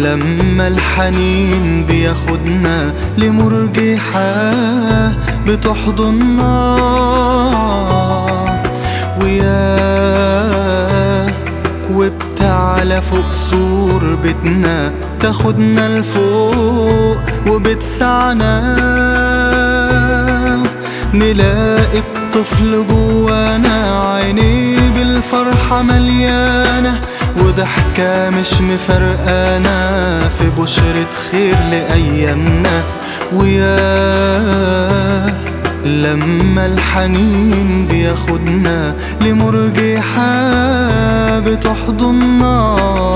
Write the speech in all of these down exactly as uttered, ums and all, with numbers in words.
لما الحنين بياخدنا لمرجحة بتحضننا، وياه وبتعلى فوق سور بيتنا تاخدنا لفوق وبتسعنا، نلاقي الطفل جوانا عينيه بالفرحة مليانة، وضحكة مش مفرقانا في بشرة خير لأيامنا. وياه لما الحنين بياخدنا لمرجحة بتحضننا،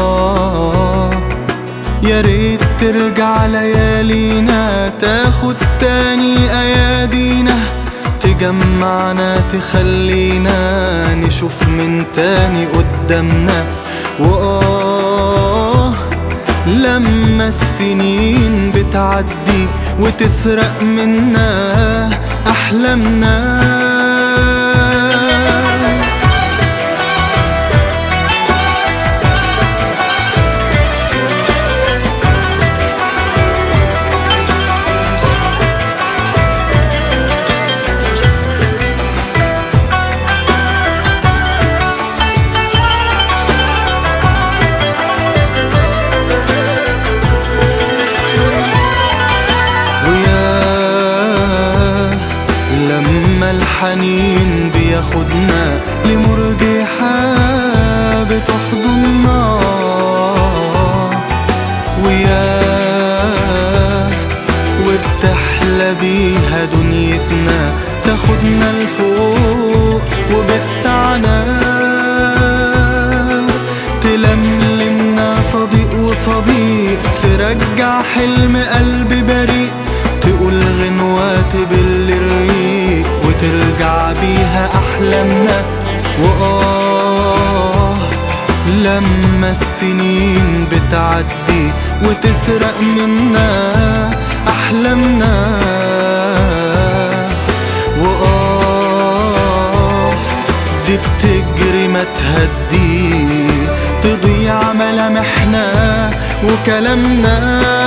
يا ريت ترجع ليالينا تاخد تاني أيادينا، تجمعنا تخلينا نشوف من تاني قدامنا. وآه لما السنين بتعدي وتسرق منا أحلامنا، الحنين بياخدنا لمرجحة بتحضننا، وياه وبتحلى بيها دنيتنا تاخدنا لفوق وبتسعنا، تلملمنا صديق وصديق، ترجع حلم قلبي بريء، تقول غنوة تبل الريق وترجع بيها أحلامنا. وآه لما السنين بتعدي وتسرق منا أحلامنا، وآه دي بتجري ما تهدي، تضيع ملامحنا وكلامنا.